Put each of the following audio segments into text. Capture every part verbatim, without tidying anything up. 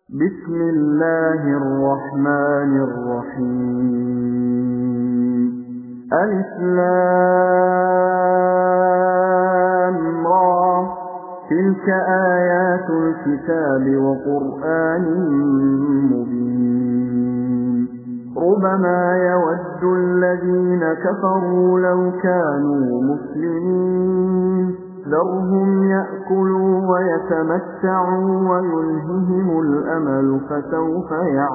بسم الله الرحمن الرحيم ألف لام را تلك آيات الكتاب وقرآن مبين ربما يود الذين كفروا لو كانوا مسلمين ذرهم يأكلوا ويتمتعوا ويلههم الأمل فسوف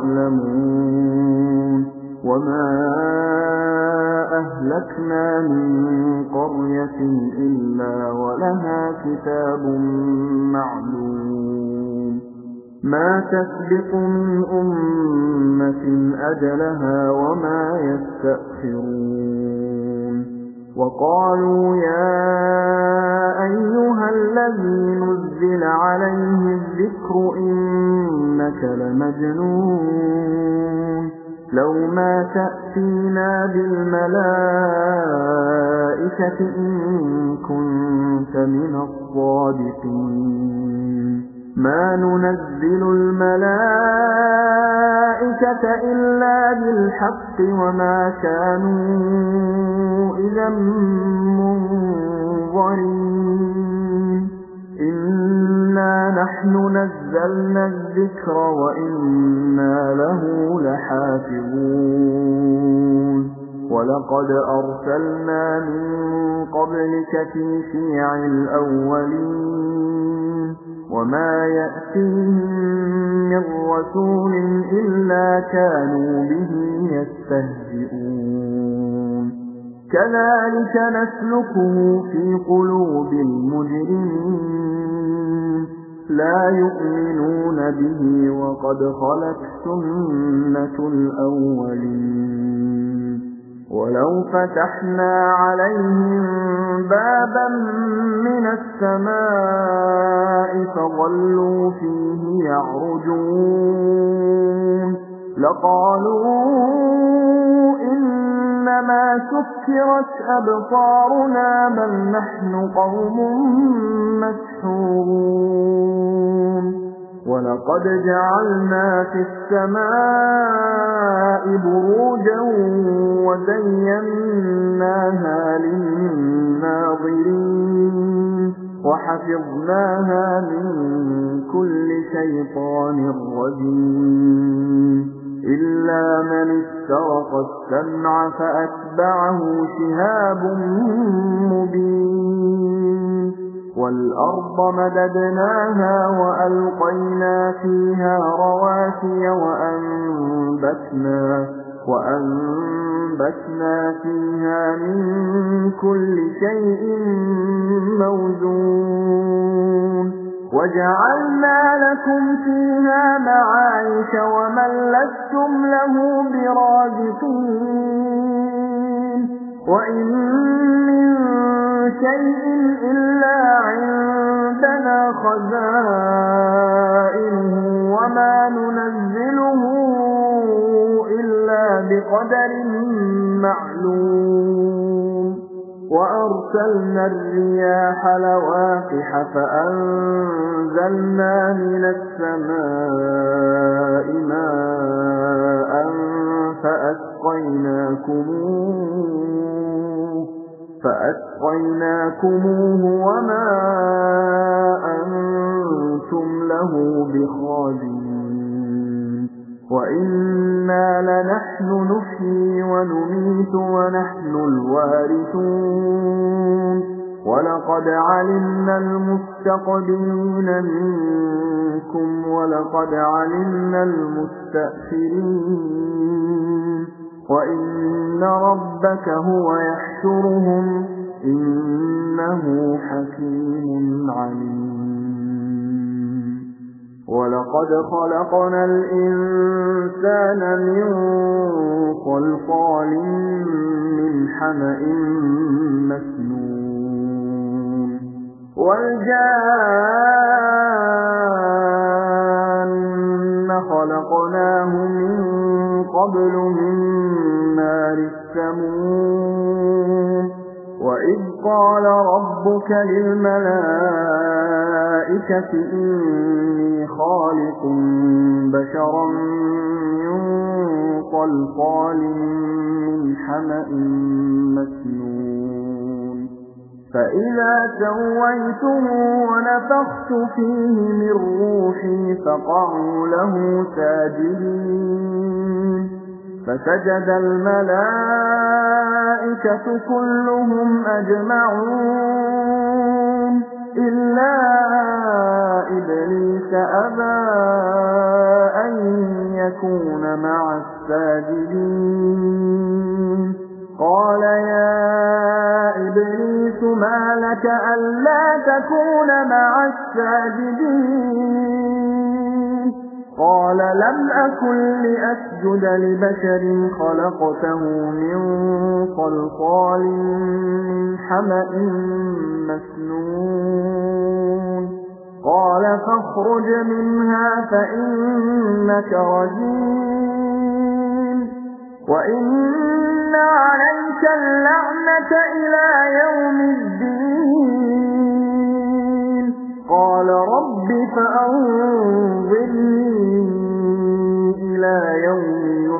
يعلمون وما أهلكنا من قرية إلا ولها كتاب معلوم ما تسبق من أمة أجلها وما يستأخرون وقالوا يا أيها الذي نزل عليه الذكر إنك لمجنون لو ما تأتينا بالملائكة إن كنت من الصادقين ما ننزل الملائكة إلا بالحق وما كانوا إذا منظرين إنا نحن نزلنا الذكر وإنا له لحافظون ولقد أرسلنا من قبلك في شيع الأولين وما يأتيهم من رسول إلا كانوا به يستهزئون كذلك نسلكه في قلوب المجرمين لا يؤمنون به وقد خلت سنة الأولين ولو فتحنا عليهم بابا من السماء فظلوا فيه يعرجون لقالوا إنما سكرت أبصارنا بل نحن قوم مسحورون ولقد جعلنا في السماء بروجا وزيناها للناظرين وحفظناها من كل شيطان رجيم إلا من استرق السمع فأتبعه شهاب مبين والأرض مددناها وألقينا فيها رواسي وأنبتنا, وأنبتنا فيها من كل شيء موزون وجعلنا لكم فيها معايش ومن لستم له برازقين وإن من شيء إلا عندنا خزائنه وما ننزله إلا بقدر معلوم وأرسلنا الرياح لواقح فأنزلنا من السماء ماء فأسقيناكموه فأسقيناكموه وما أنتم له بخازنين وإنا لنحن نحيي ونميت ونحن الوارثون ولقد علمنا المستقدمين منكم ولقد علمنا المستأخرين وإن ربك هو يحشرهم إنه حكيم عليم ولقد خلقنا الإنسان من صلصال من حمأ مسنون والجان خلقناه من قبل من نار السموم وإذ قال ربك للملائكة إني خالق بشرا من صلصال من حمأ مسنون فإذا سويته ونفخت فيه من روحي فقعوا له ساجدين فسجد الملائكة كلهم أجمعون إلا إبليس أبى أن يكون مع الساجدين قال يا إبليس ما لك ألا تكون مع الساجدين قال لم أكن لأسجد لبشر خلقته من صلصال من حمأ مسنون قال فاخرج منها فإنك رجيم وإن عليك اللعنة إلى يوم الدين قال رب فأنظرني إلى يوم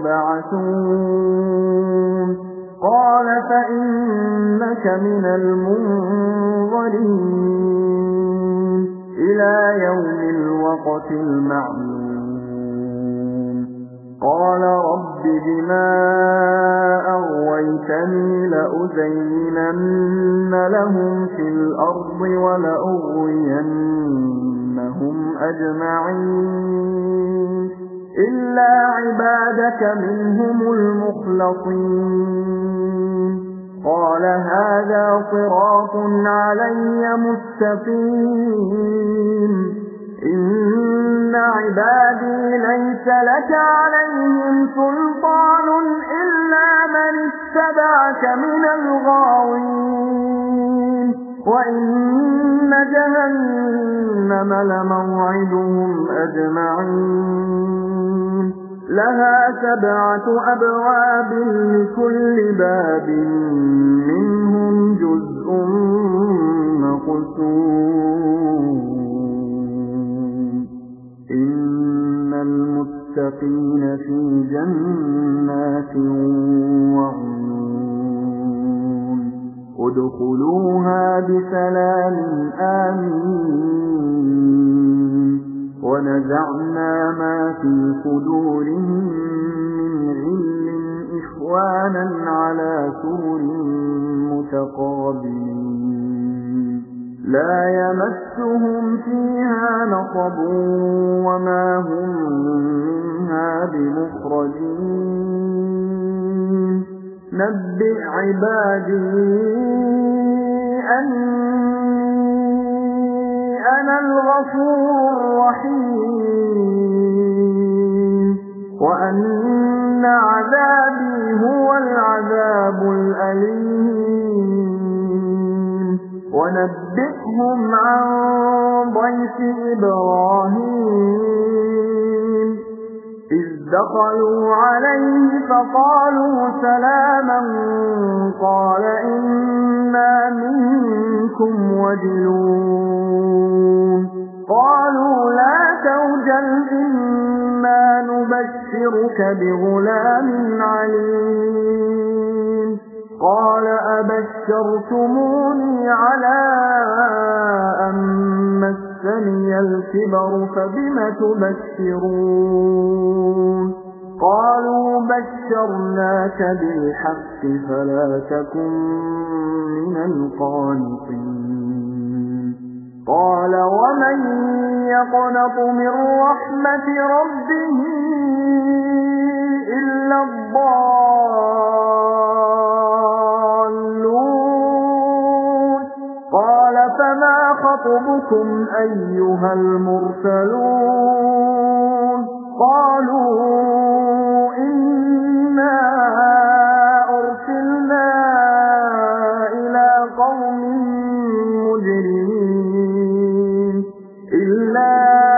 يبعثون قال فإنك من المنظرين إلى يوم الوقت المعلوم قال رب بما أغويتني لأزينن لهم في الأرض ولأغوينهم أجمعين إلا عبادك منهم المخلصين قال هذا صراط علي مستقيم إن عبادي ليس لك عليهم سلطان إلا من اتبعك من الغاوين وإن جهنم لموعدهم أجمعين لها سبعة أبواب لكل باب منهم جزء مقسوم إن المتقين في جنات وعيون ادخلوها بسلام آمين ونزعنا ما في صدورهم من غل إخوانا على سرر متقابلين لا يمسهم فيها نصب وما هم منها بمخرجين نبئ عبادي أني أنا الغفور الرحيم وأن عذابي هو العذاب الأليم ونبئهم عن ضيف إبراهيم إذ دخلوا عليه فقالوا سلاما قال إنا منكم وجلون قالوا لا توجل إنا نبشرك بغلام عليم قال أبشرتموني على أن مسني الكبر فبم تبشرون قالوا بشرناك بالحق فلا تكن من القانطين قال ومن يقنط من رحمة ربه إلا الضالون قال فما خطبكم أيها المرسلون قالوا إنا أرسلنا إلى قوم مجرمين إلا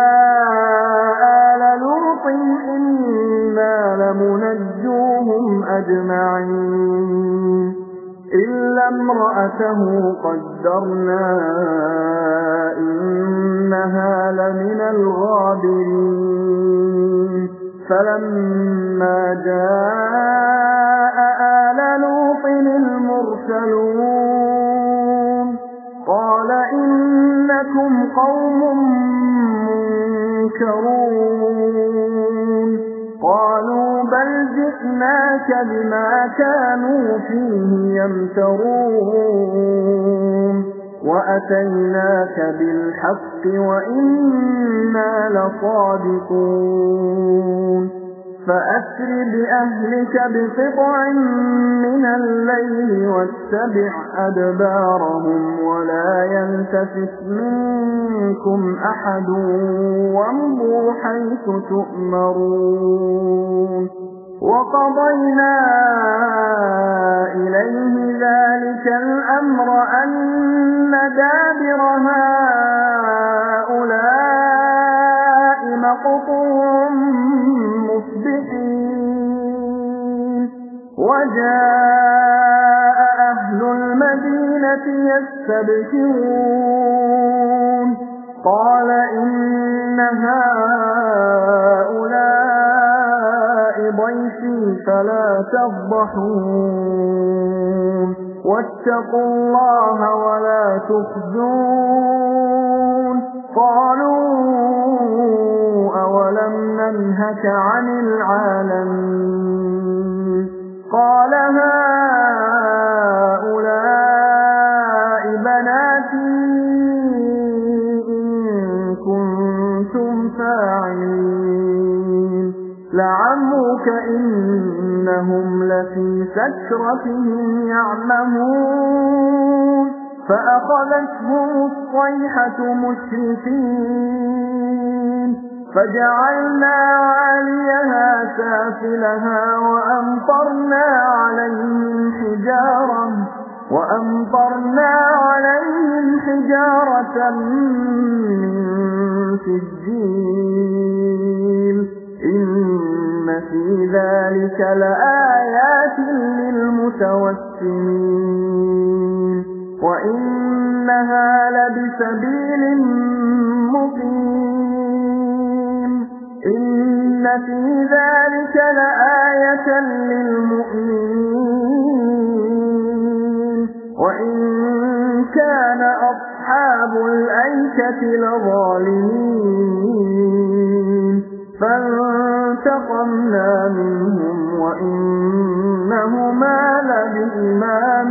آل لوط إنا لمنجوهم أجمعين إلا امرأته قدرنا إنها لمن الغابرين فلما جاء آل لوط المرسلون قال إنكم قوم منكرون قالوا بل جئناك بما كانوا فيه يمترون وأتيناك بالحق وإنا لصادقون فأسر بأهلك بقطع من الليل واتبع أدبارهم ولا يلتفت منكم أحد وامضوا حيث تؤمرون وقضينا إليه ذلك الأمر أن دابر هؤلاء مقطوع مصبحين وجاء أهل المدينة يستبشرون قال إن هؤلاء ضيفي فلا تفضحون واتقوا الله ولا تخزون قالوا أولم ننهك عن العالمين قال هؤلاء بناتي إن كنتم فاعلين لعمرك إنهم لفي سكرتهم يعمهون فأخذتهم الصيحة مشركين فجعلنا عاليها سافلها وأمطرنا عليهم حجارة وأمطرنا عليهم حجارة من سجيل إن في ذلك لآيات للمتوسمين وإنها لبسبيل مقيم إن في ذلك لآية للمؤمنين وإن كان أصحاب الأيكة لظالمين فانتقمنا منهم وإنهما لبإمام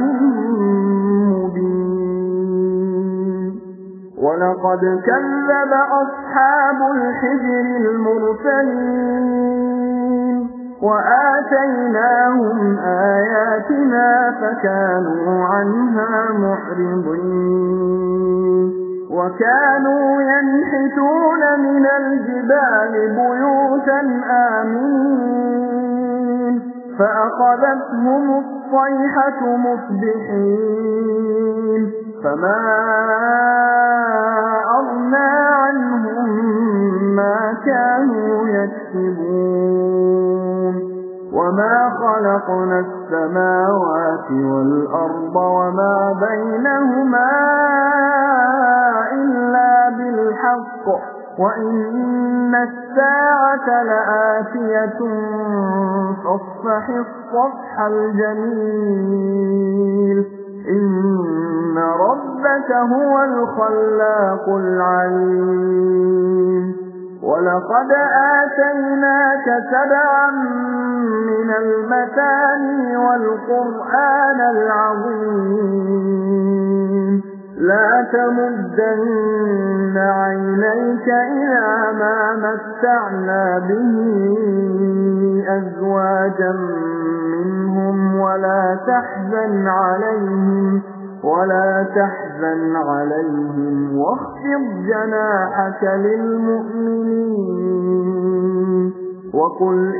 مبين ولقد كذب أصحاب الحجر المرسلين وآتيناهم آياتنا فكانوا عنها معرضين وكانوا ينحتون من الجبال بيوتا آمنين فأخذتهم الصيحة مصبحين فما أغنى عنهم ما كانوا يكسبون وما خلقنا السماوات والأرض وما بينهما إلا بالحق وإن الساعة لآتية فاصفح الصفح الجميل إن ربك هو الخلاق العليم ولقد آتيناك سبعا من المثاني والقرآن العظيم لا تمدن عينيك إلى ما متعنا به أزواجا منهم ولا تحزن عليهم ولا تحزن عليهم واخفض جناحك للمؤمنين وقل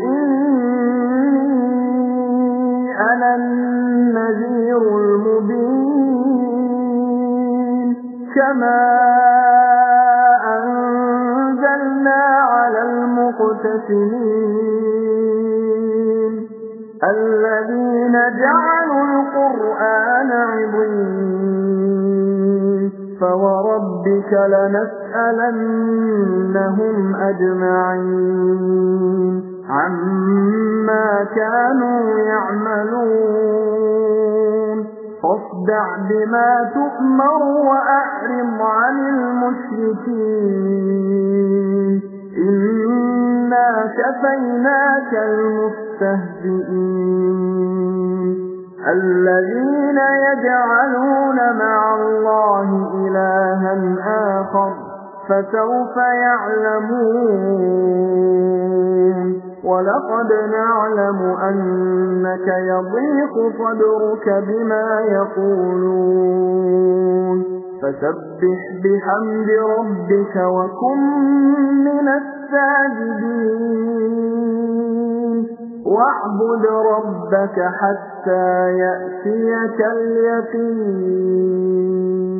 إني أنا النذير المبين كما أنزلنا على المقتسمين الذين جعلوا القرآن عضين فوربك لنسألنهم أجمعين فاصدع بما تؤمر وأعرض عن المشركين إنا كفيناك المستهزئين الذين يجعلون مع الله إلها آخر فسوف يعلمون ولقد نعلم أنك يضيق صدرك بما يقولون فسبح بحمد ربك وكن من الساجدين واعبد ربك حتى يأتيك اليقين